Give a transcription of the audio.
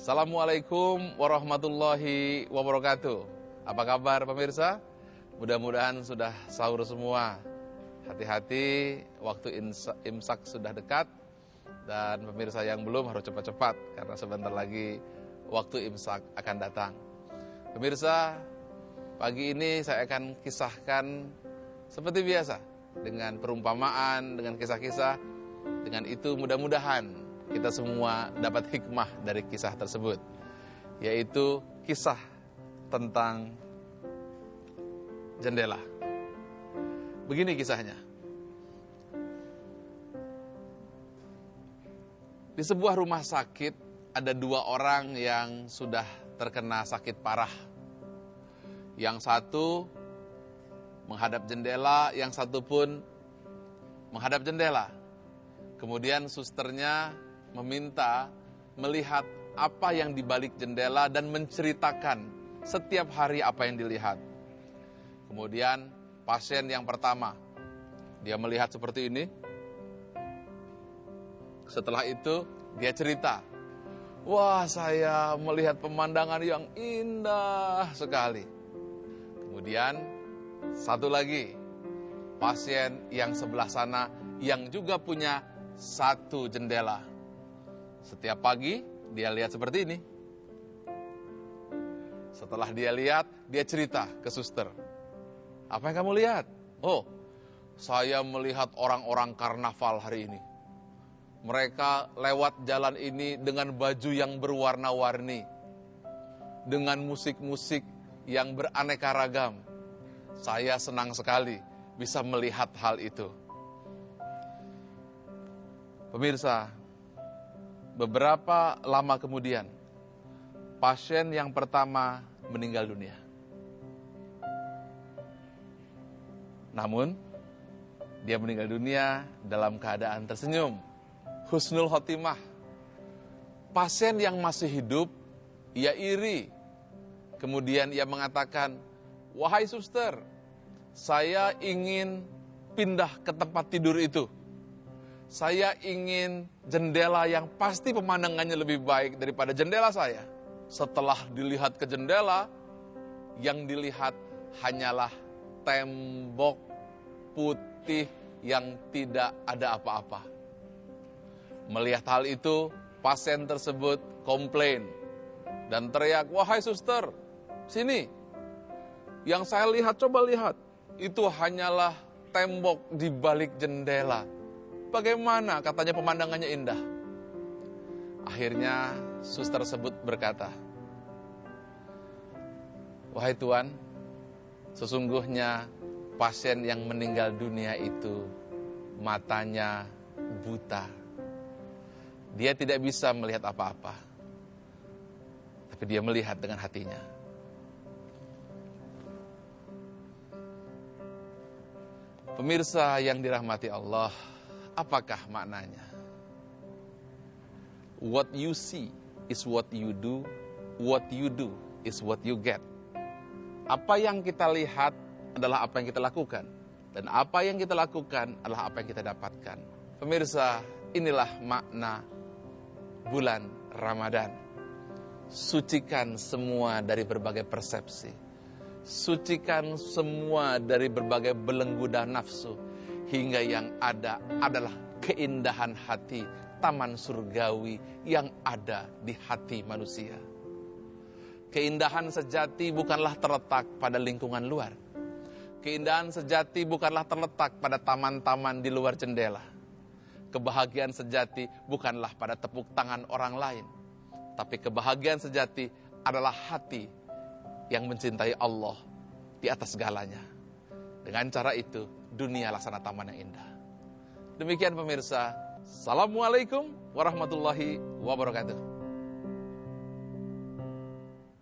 Assalamualaikum warahmatullahi wabarakatuh. Apa kabar pemirsa? Mudah-mudahan sudah sahur semua. Hati-hati, waktu imsak sudah dekat. Dan pemirsa yang belum harus cepat-cepat, karena sebentar lagi waktu imsak akan datang. Pemirsa, pagi ini saya akan kisahkan seperti biasa, dengan perumpamaan, dengan kisah-kisah. Dengan itu mudah-mudahan kita semua dapat hikmah dari kisah tersebut, yaitu kisah tentang jendela. Begini kisahnya. Di sebuah rumah sakit ada dua orang yang sudah terkena sakit parah. Yang satu menghadap jendela, yang satu pun menghadap jendela. Kemudian susternya meminta melihat apa yang di balik jendela dan menceritakan setiap hari apa yang dilihat. Kemudian pasien yang pertama, dia melihat seperti ini. Setelah itu dia cerita, wah, saya melihat pemandangan yang indah sekali. Kemudian satu lagi, pasien yang sebelah sana yang juga punya satu jendela. Setiap pagi dia lihat seperti ini. Setelah dia lihat, dia cerita ke suster. Apa yang kamu lihat? Oh, saya melihat orang-orang karnaval hari ini. Mereka lewat jalan ini dengan baju yang berwarna-warni, dengan musik-musik yang beraneka ragam. Saya senang sekali bisa melihat hal itu. Pemirsa, beberapa lama kemudian, pasien yang pertama meninggal dunia. Namun, dia meninggal dunia dalam keadaan tersenyum, husnul khotimah. Pasien yang masih hidup, ia iri. Kemudian ia mengatakan, wahai suster, saya ingin pindah ke tempat tidur itu. Saya ingin jendela yang pasti pemandangannya lebih baik daripada jendela saya. Setelah dilihat ke jendela, yang dilihat hanyalah tembok putih yang tidak ada apa-apa. Melihat hal itu, pasien tersebut komplain dan teriak, wahai suster, sini. Yang saya lihat, coba lihat. Itu hanyalah tembok di balik jendela. Bagaimana katanya pemandangannya indah? Akhirnya suster tersebut berkata, wahai Tuan, sesungguhnya pasien yang meninggal dunia itu matanya buta. Dia tidak bisa melihat apa-apa, tapi dia melihat dengan hatinya. Pemirsa yang dirahmati Allah, apakah maknanya? What you see is what you do, what you do is what you get. Apa yang kita lihat adalah apa yang kita lakukan, dan apa yang kita lakukan adalah apa yang kita dapatkan. Pemirsa, inilah makna bulan Ramadan. Sucikan semua dari berbagai persepsi. Sucikan semua dari berbagai belenggu dan nafsu. Hingga yang ada adalah keindahan hati, taman surgawi yang ada di hati manusia. Keindahan sejati bukanlah terletak pada lingkungan luar. Keindahan sejati bukanlah terletak pada taman-taman di luar jendela. Kebahagiaan sejati bukanlah pada tepuk tangan orang lain. Tapi kebahagiaan sejati adalah hati yang mencintai Allah di atas segalanya. Dengan cara itu, dunia laksana taman yang indah. Demikian pemirsa. Assalamualaikum warahmatullahi wabarakatuh.